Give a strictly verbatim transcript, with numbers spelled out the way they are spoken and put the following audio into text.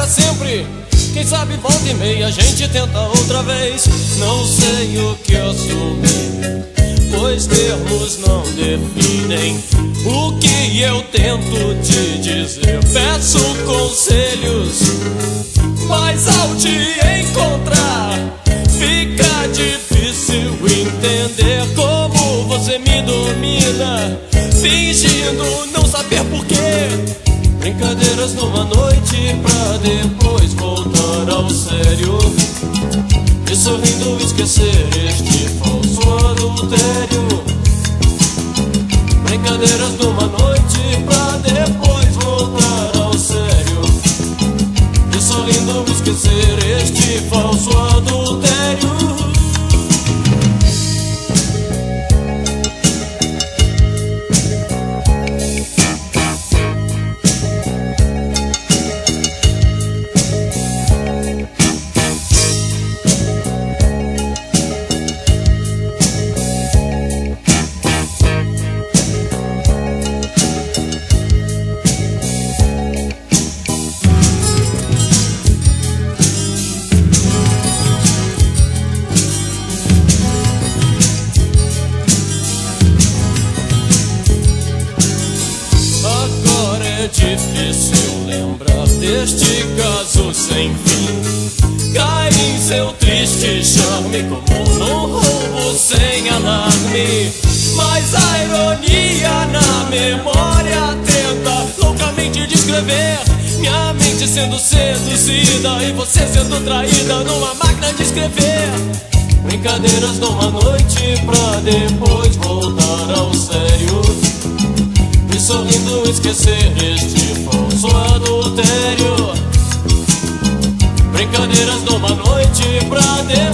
sempre. Quem sabe volta e meia a gente tenta outra vez. Não sei o que assumir, pois termos não definem o que eu tento te dizer. Peço conselhos, mas ao te encontrar fica difícil entender como você me domina, fingindo não saber porquê. Brincadeiras numa noite pra depois voltar ao sério, e sorrindo esquecer este falso adultério. Brincadeiras numa noite pra depois voltar ao sério, e sorrindo esquecer este falso adultério. É difícil lembrar deste caso sem fim. Cai em seu triste charme como num roubo sem alarme. Mas a ironia na memória tenta loucamente descrever minha mente sendo seduzida e você sendo traída numa máquina de escrever. Brincadeiras numa noite pra depois voltar ao sério, e sorrindo esquecer este falso adultério. Brincadeiras numa noite pra depois